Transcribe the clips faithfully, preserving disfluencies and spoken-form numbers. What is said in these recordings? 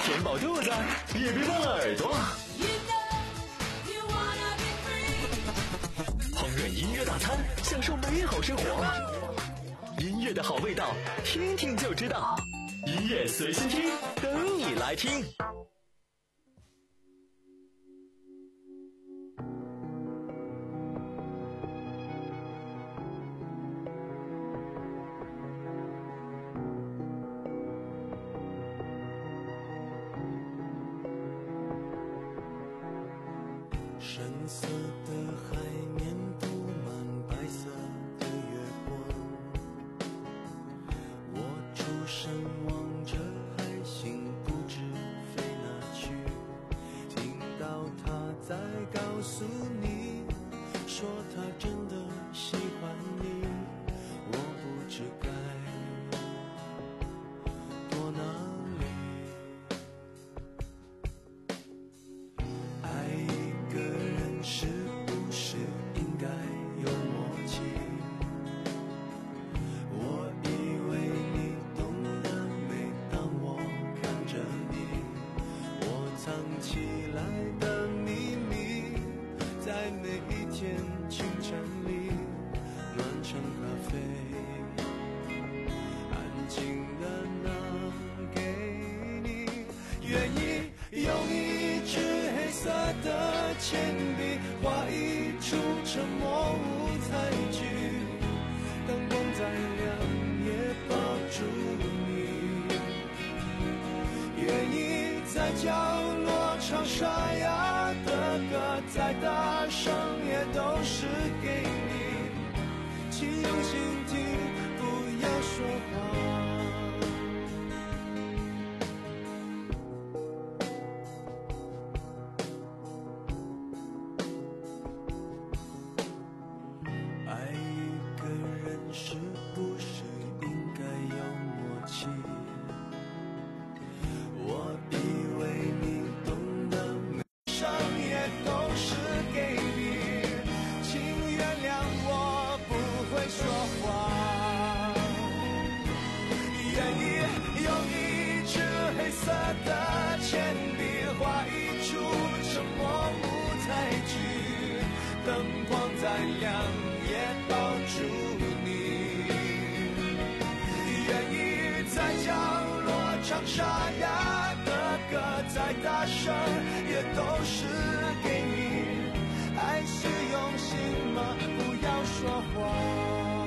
填饱肚子，也别忘了耳朵。烹饪音乐大餐，享受美好生活。音乐的好味道，听听就知道。音乐随心听，等你来听。 深色的海面布满白色的月光，我出神望着海星不知飞哪去，听到他在告诉你，说他真的喜欢你，我不知该躲哪里。爱一个人是不是应该有默契？我以为你懂得，每当我看着你，我藏起来的秘密，在每一天清晨里暖成咖啡，安静的拿给你，愿意用一支黑色的铅笔画一出沉默舞台剧，灯光再亮也抱住你，愿意在角落唱沙哑的歌，再大声也都是给你，请用心听，不要说话。爱一个人是不是应该有默契？我以为你懂得，每声也都是给你，请原谅我不会说话，愿意用一支黑色的铅笔画一出沉默舞台剧，灯光再亮也抱住你，愿意在角落唱沙哑的歌，再大声也都是给你，爱是用心吗？不要说谎。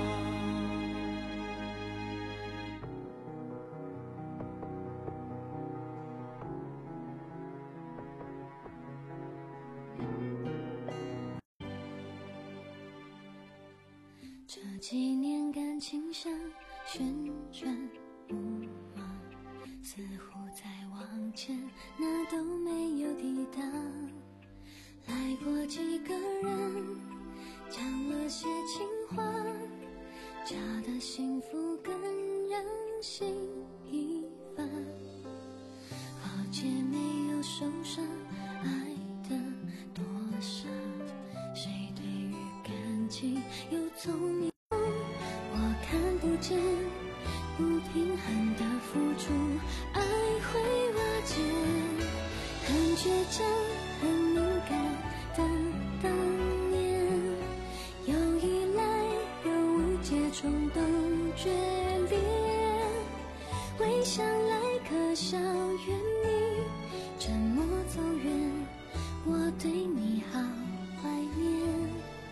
这几年感情像旋转木马，似乎再往前那都没有抵达，来过几个人，讲了些情话，假的幸福更让心疲乏，好姐妹有受伤，爱的多傻，谁对于感情有聪明，我看不见，不平衡的付出，爱会瓦解，很倔强，很敏感的当年，有依赖，有无解，冲动决裂，微笑来可笑远你，沉默走远，我对你好怀念，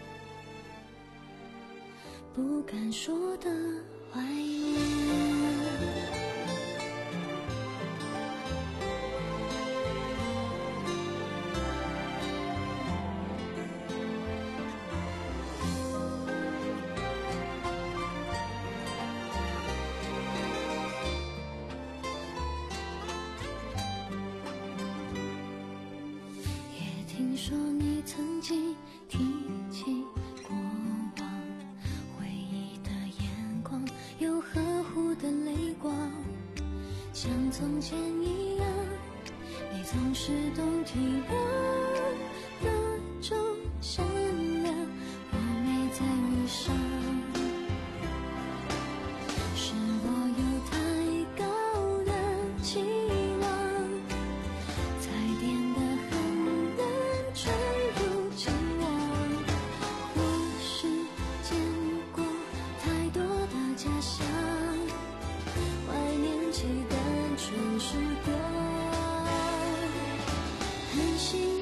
不敢说的怀念。也听说你曾经提起过往，回忆的眼光有呵护的泪光，像从前一样，你总是懂体谅，那种善良我没再遇上，是我有太高的期望， 起单纯时光，很幸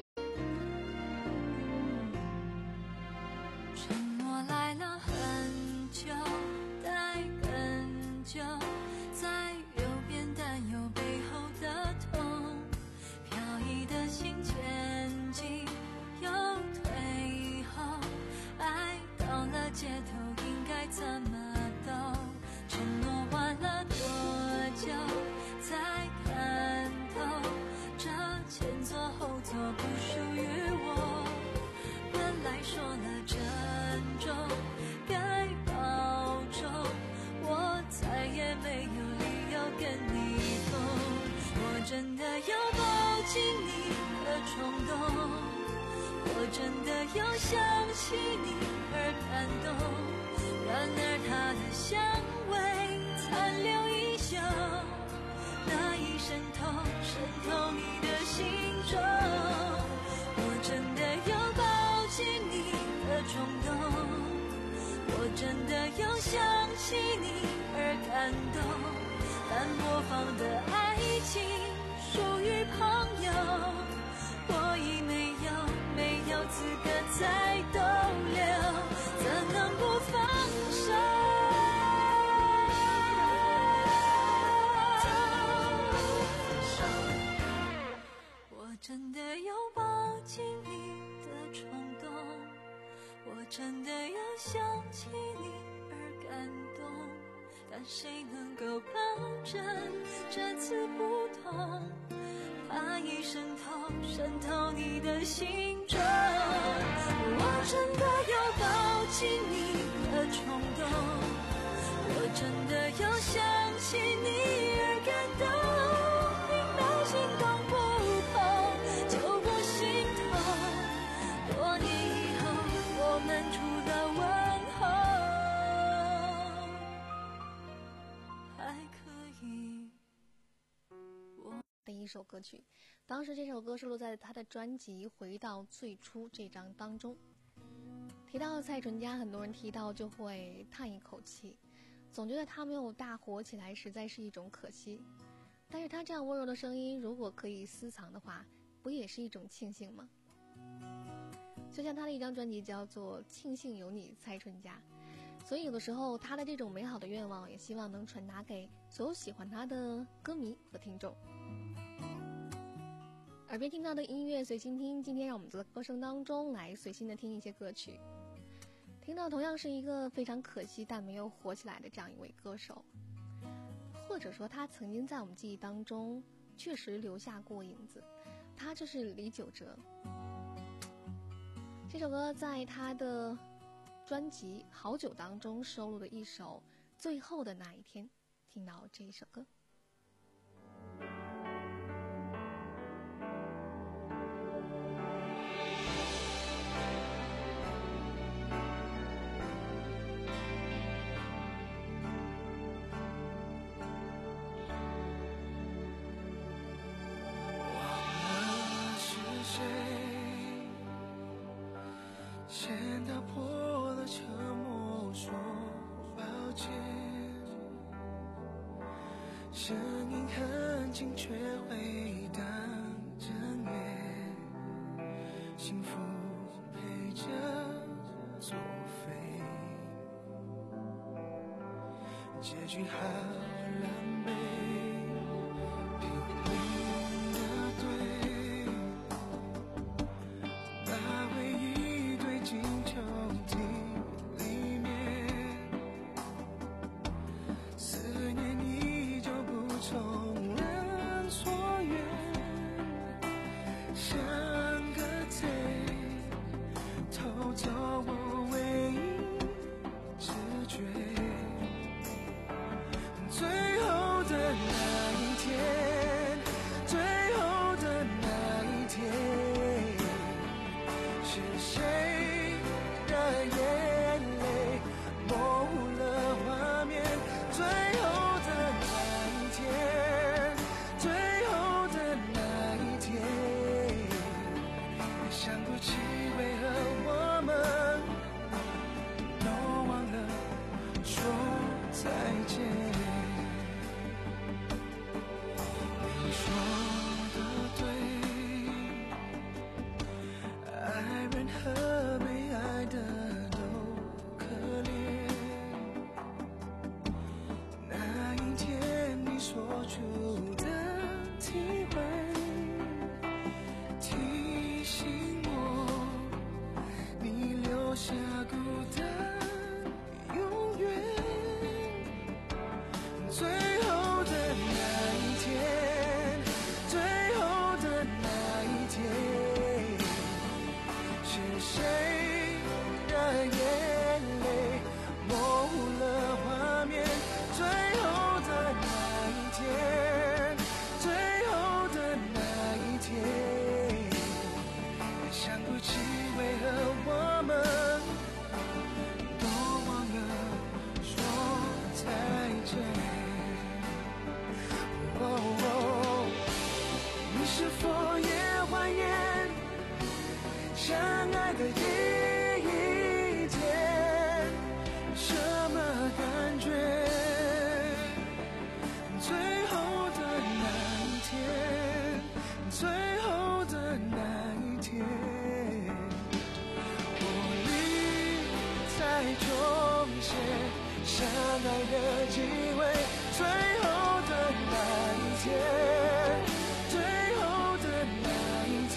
承诺来了很久，待更久，在右边担忧背后的痛，飘逸的心前进又退后，爱到了街头应该怎么走？承诺换了多久才看透？这前左后座不属于我。本来说了珍重，该保重，我再也没有理由跟你疯。我真的有抱紧你的冲动，我真的有想起你而感动。然而他的香味残留依旧，那已渗透渗透你的心中。我真的有抱紧你的冲动，我真的有想起你而感动。但播放的爱情属于朋友，我已没有没有资格再逗留，怎能不放手？我真的有抱紧你的冲动，我真的有想起你而感动，但谁能够保证这次不同？怕已渗透渗透你的心中。我真的有抱紧你的冲动，我真的有想起你而感动。明白心动不碰就不心痛，多年以后我们除了问候还可以。 的一首歌曲，当时这首歌收录在他的专辑《回到最初》这张当中。提到蔡淳佳，很多人提到就会叹一口气，总觉得他没有大火起来实在是一种可惜。但是他这样温柔的声音，如果可以私藏的话，不也是一种庆幸吗？就像他的一张专辑叫做《庆幸有你蔡淳佳》，所以有的时候他的这种美好的愿望，也希望能传达给所有喜欢他的歌迷和听众。耳边听到的音乐随心听，今天让我们在歌声当中来随心的听一些歌曲，听到同样是一个非常可惜但没有火起来的这样一位歌手，或者说他曾经在我们记忆当中确实留下过影子，他就是李玖哲。这首歌在他的专辑《好久》当中收录的一首《最后的那一天》，听到这一首歌。 先打破了沉默，说抱歉，声音很轻却回荡着夜，幸福陪着作废，结局好狼狈，拼命的对，把回忆堆进抽屉里面，思念依旧不从人所愿，像个贼偷走我唯一直觉，最后说的对，爱人和被爱的都可怜。那一天你说出的体会，提醒我你留下孤单永远。最后的那一天，最后的那一天，是谁的眼泪模糊了画面？最后的那一天，最后的那一天，想不起为何我们都忘了说再见。哦哦，你是否也怀念相爱的第一天？什么感觉？最后的那一天，最后的那一天，我离再重现相爱的机会。最后的那一天，最后的那一天，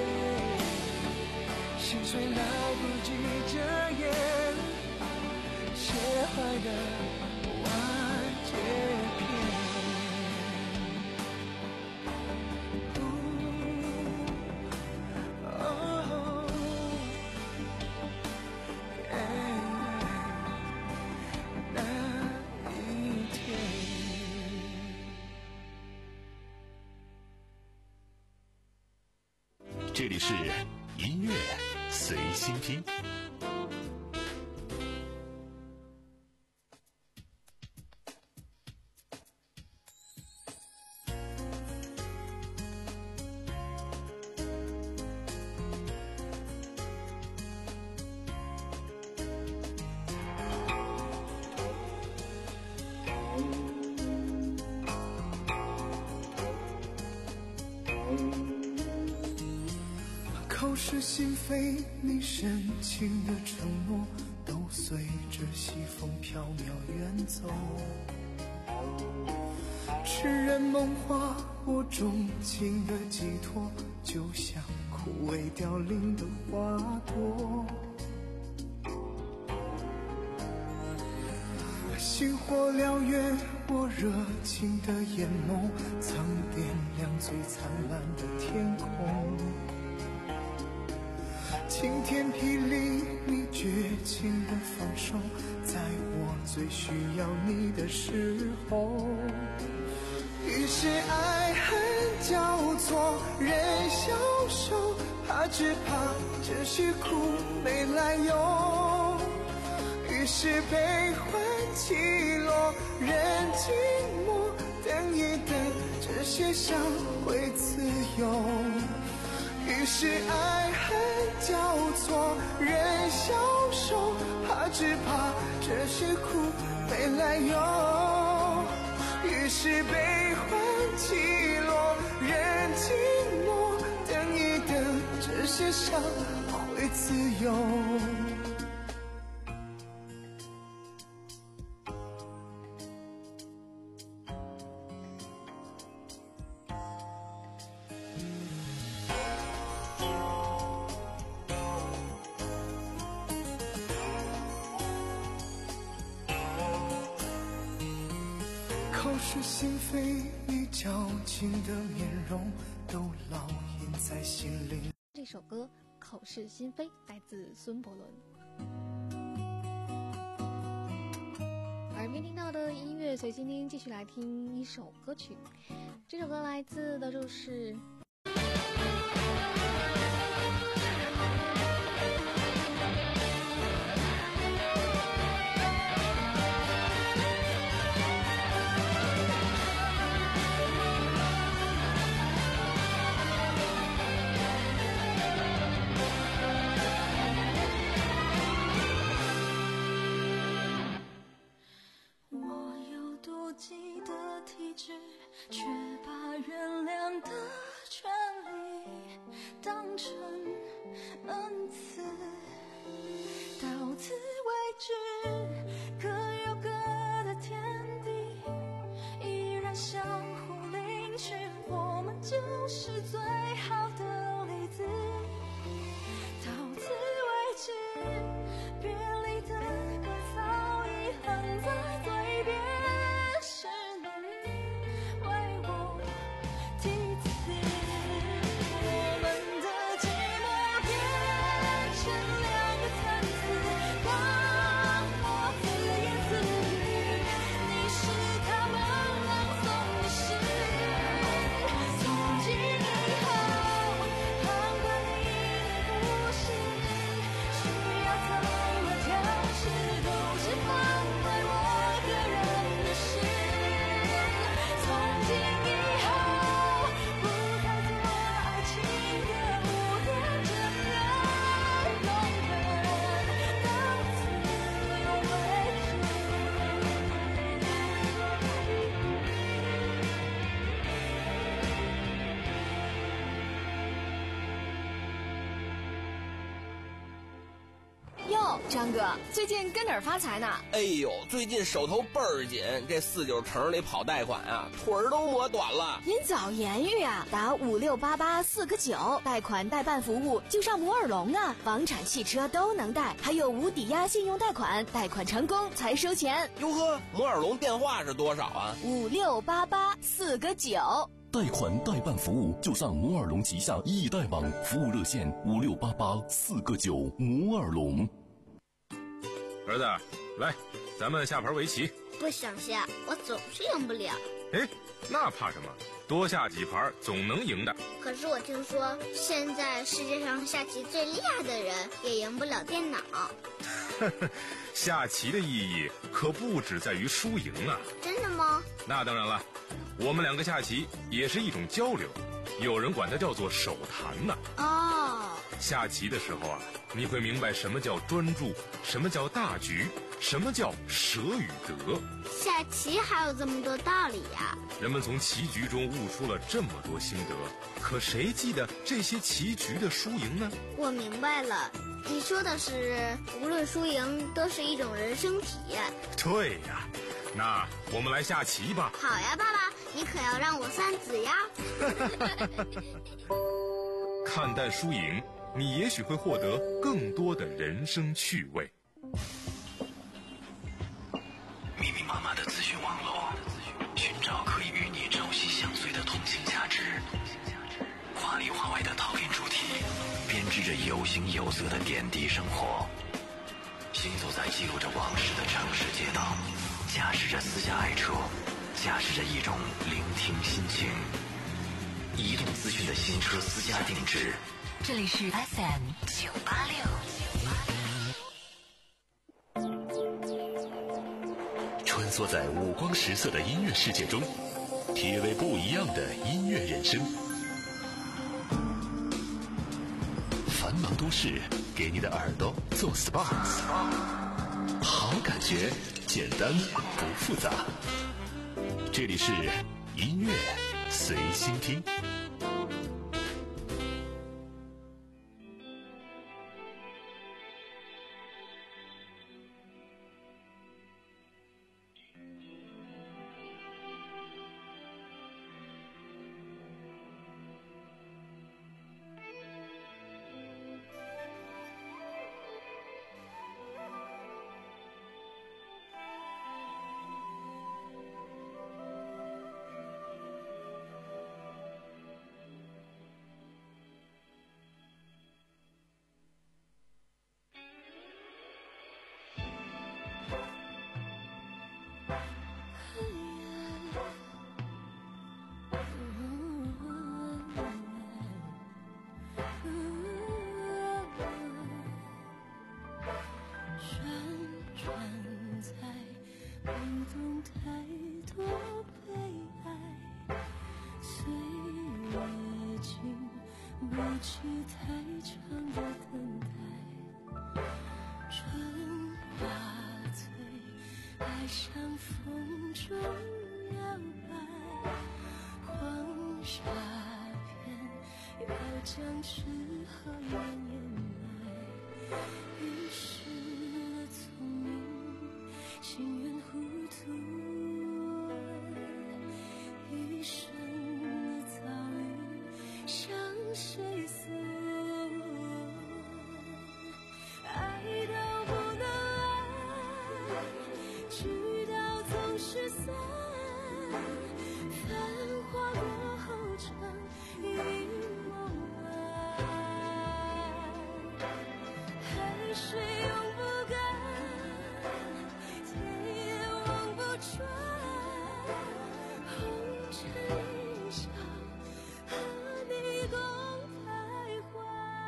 心碎来不及遮掩，写坏的完结篇。哦哎那一天。 这里是音乐随心听。 口是心非，你深情的承诺都随着西风飘渺远走。痴人梦话，我钟情的寄托，就像枯萎凋零的花朵。星火燎原，我热情的眼眸，曾点亮最灿烂的天空。晴天霹雳，你绝情的放手，在我最需要你的时候。于是爱恨交错，人消瘦，怕只怕这是苦没来由。于是悲欢起落，人静默，等一等，这些伤会自由。于是爱恨交错，人消瘦，怕只怕这些苦没来由。于是悲欢起落，人静默，等一等，这些伤会自由。口是心非，你矫情的面容都烙印在心灵。 这首歌《口是心非》来自孙伯伦。耳边听到的音乐随心听，继续来听一首歌曲。这首歌来自的就是我有妒忌的体质，却把原谅的权利当成恩赐，到此为止，各有各的天地，依然相互凌迟，我们就是最好的例子。到此为止，别离的歌早已哼在嘴边，是你为我题词，我们的寂寞变成两个层次，让我自言自语，你是他们朗诵的诗。从今以后，旁观你的故事，需要怎么调试，都是放在我个人的事。从今以后，不再做爱情的污点，真的容忍，到此为止。 哟，张哥，最近跟哪儿发财呢？ 哎呦，最近手头倍儿紧，这四九城里跑贷款啊，腿儿都磨短了。 您早言语啊，打五六八八四个九，贷款代办服务就上摩尔龙啊，房产、汽车都能贷，还有无抵押信用贷款，贷款成功才收钱。 哟呵，摩尔龙电话是多少啊？ 五六八八四个九。 贷款代办服务就上摩尔龙旗下易贷网，服务热线五六八八四个九。摩尔龙。 儿子，来，咱们下盘围棋。 不想下，我总是赢不了。 哎，那怕什么？多下几盘总能赢的。 可是我听说，现在世界上下棋最厉害的人也赢不了电脑。 下棋的意义可不只在于输赢啊！ 真的吗？ 那当然了，我们两个下棋也是一种交流，有人管它叫做手谈呢。 哦， 下棋的时候啊，你会明白什么叫专注，什么叫大局，什么叫舍与得。 下棋还有这么多道理呀！ 人们从棋局中悟出了这么多心得，可谁记得这些棋局的输赢呢？ 我明白了，你说的是无论输赢都是一种人生体验。 对呀，那我们来下棋吧。 好呀，爸爸，你可要让我三子呀。 看淡输赢，你也许会获得更多的人生趣味。 密密麻麻的资讯网络，寻找可以与你朝夕相随的通信价值。华里华外的讨论主题，编织着有形有色的点滴生活。行走在记录着往事的城市街道，驾驶着私家爱车，驾驶着一种聆听心情。移动资讯的新车私家定制， 这里是 F M 九八六。 穿梭在五光十色的音乐世界中，体味不一样的音乐人生。繁忙都市给你的耳朵做 S P A， 好感觉，简单不复杂。这里是音乐随心听。 风中摇摆，黄沙将痴和怨掩埋，一时的聪明，情愿糊涂，一生的遭遇向谁诉？爱到不能爱，直到总是散，繁华过后成一梦爱，海水永不干，天也望不穿，红尘一笑，和你共徘徊。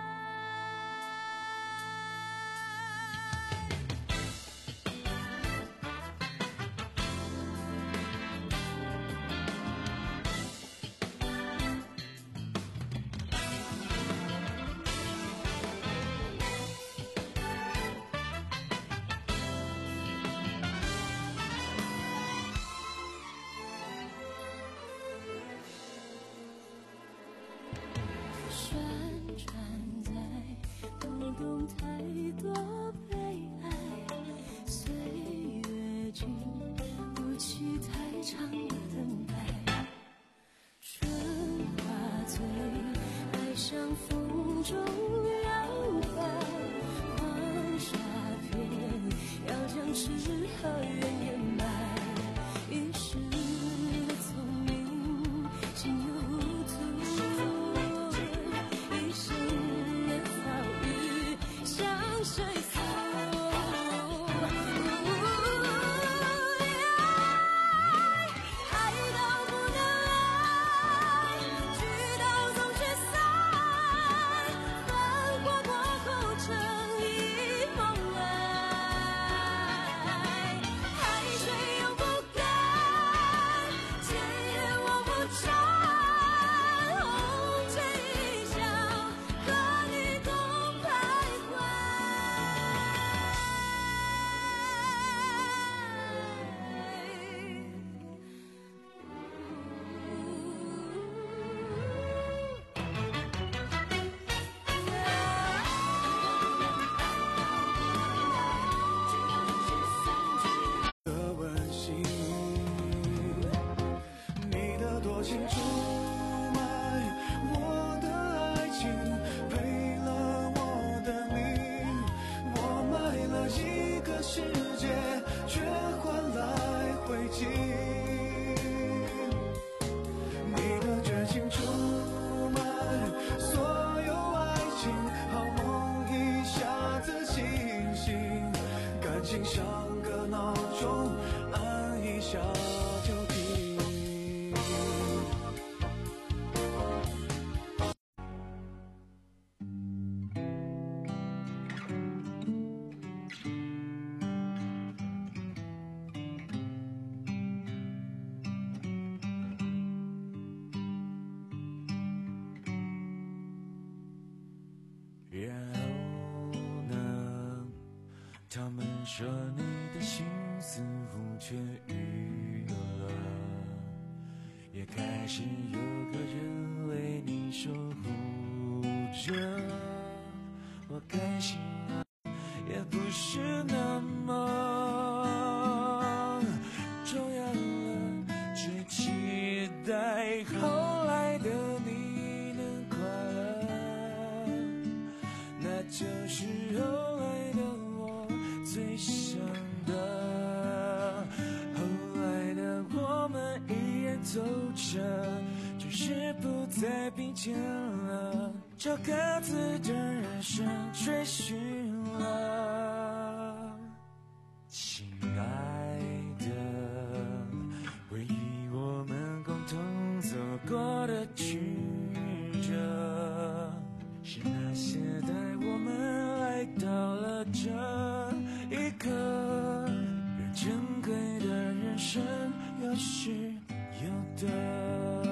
旋转在不懂太多悲哀，岁月经不起太长的等待，春花醉，爱像风中摇摆，黄沙片要将痴和怨掩埋，一时的聪明，心有糊涂，一生的遭遇向谁诉？爱到不能爱，直到总是散，繁华过后成一梦爱，海水永不干，天也望不穿，红尘一笑，和你共徘徊。 的温馨，你的多情出卖我的爱情，赔了我的命，我买了一个世界，却换来灰烬。你的绝情出卖所有爱情，好梦一下子清醒，感情像个闹钟，按一下就停。然后呢？他们说你的心似乎痊愈了，也开始有个人为你守护着。我开心啊，也不是那么重要了，只期待后来的你能快乐，那就是后来的我最想的。后来的我们依然走着，只是不再并肩了，朝各自的人生追寻了。亲爱的，回忆我们共同走过的曲折，是那些带我们来到了这一刻，让珍贵的人生有失有得，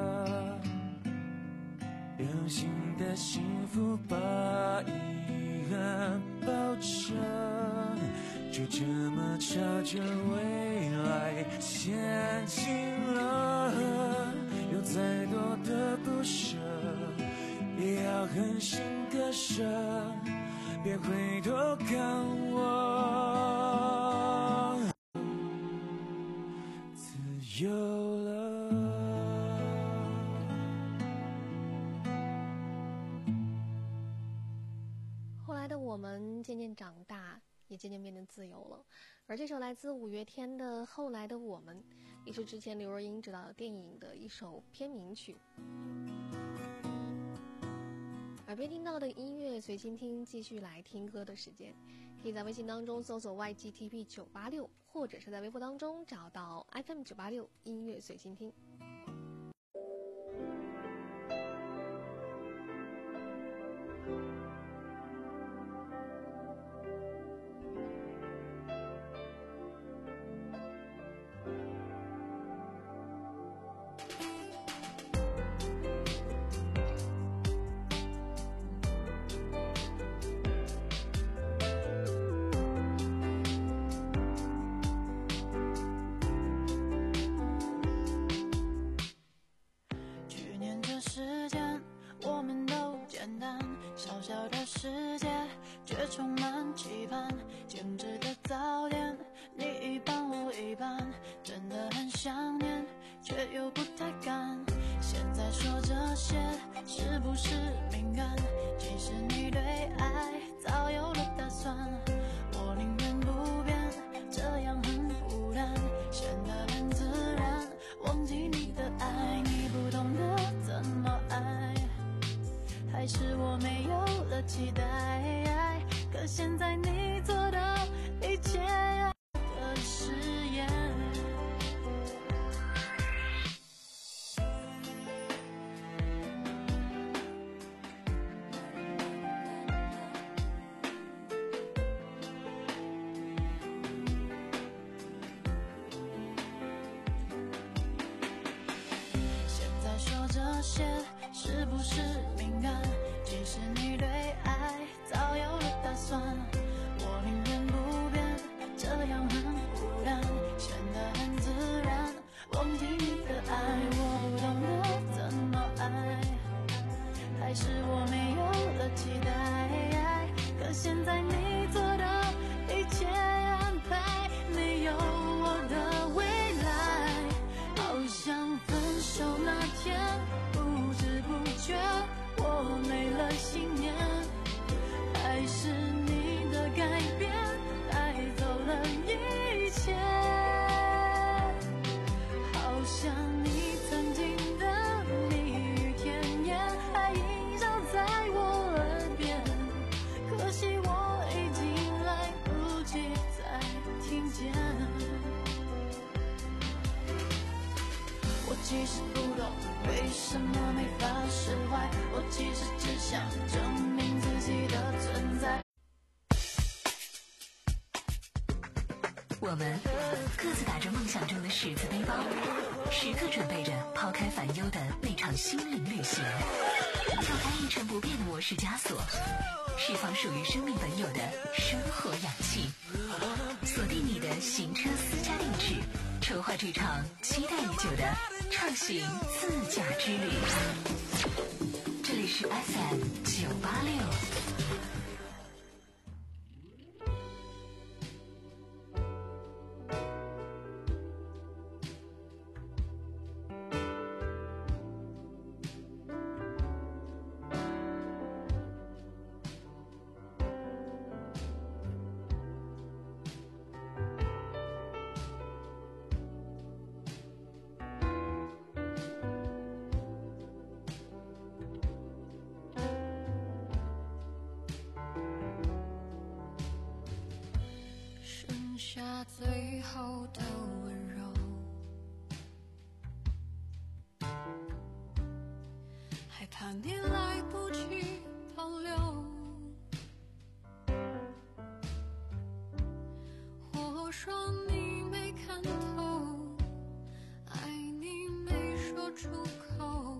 有新的幸福把遗憾抱着，就这么朝着未来前进了。有再多的不舍，也狠心割舍，别回头看我自由了。 后来的我们渐渐长大，也渐渐变得自由了。而这首来自五月天的《后来的我们》，也是之前刘若英执导的电影的一首片名曲。耳边听到的音乐随心听，继续来听歌的时间，可以在微信当中搜索 Y G T P 九八六，或者是在微博当中找到 F M 九八六音乐随心听。 其实不懂为什么没法释怀，我其实只想证明自己的存在。 我们各自打着梦想中的十字背包，时刻准备着抛开烦忧的那场心灵旅行，跳开一成不变的模式枷锁，释放属于生命本有的生活氧气，锁定你的行车私家定制，筹划这场期待已久的畅行自驾之旅。这里是 F M 九八六。 下最后的温柔，还怕你来不及保留，我说你没看透，爱你没说出口，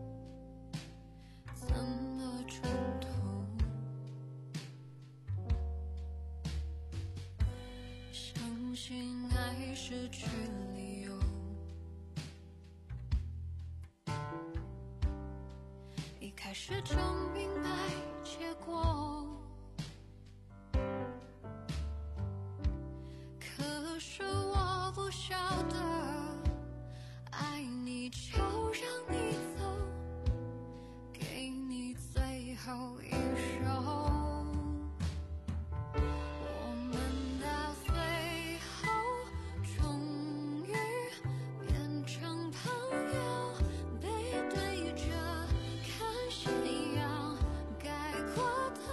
怎么转头？相信爱失去理由，一开始始终明白结果，可是我不晓得，爱你就让你走，给你最后一首。我们到最后终于变成朋友，背对着看夕阳盖过头。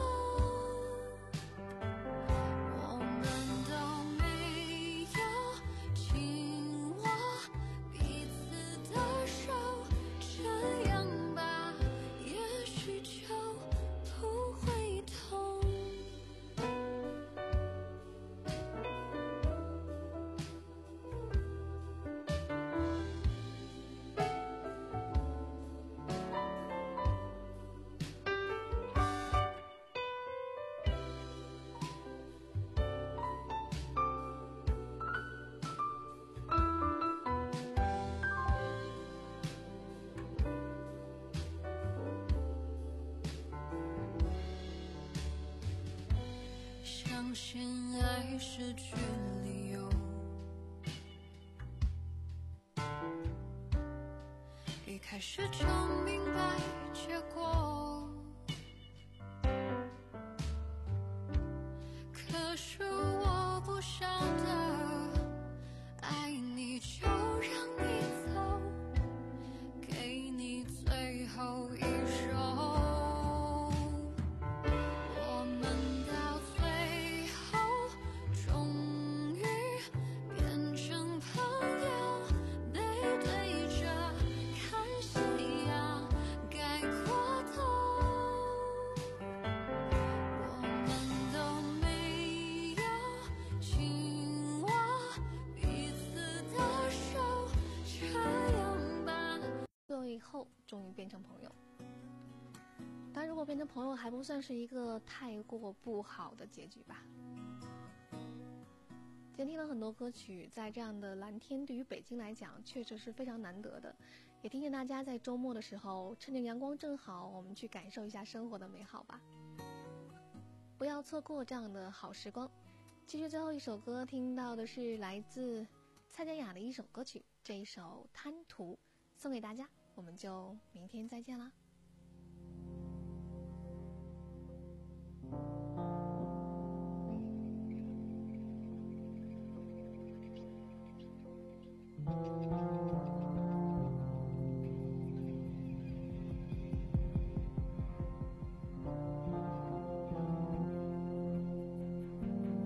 我们都没有紧握彼此的手，这样吧，也许就不会痛。相信爱失去理由，一开始就明白结果，可是我不晓得，爱你就让你走，给你最后一首。我们到最后终于变成朋友，背对着看夕阳盖过头。我们都没有紧握彼此的手，这样吧。 最后终于变成朋友。但如果变成朋友还不算是一个太过不好的结局吧。今天听了很多歌曲，在这样的蓝天对于北京来讲确实是非常难得的，也提醒大家在周末的时候趁着阳光正好，我们去感受一下生活的美好吧，不要错过这样的好时光。继续最后一首歌，听到的是来自蔡健雅的一首歌曲，这一首《贪图》送给大家，我们就明天再见啦。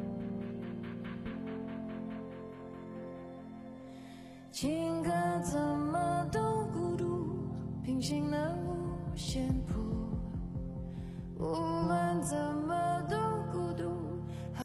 情歌怎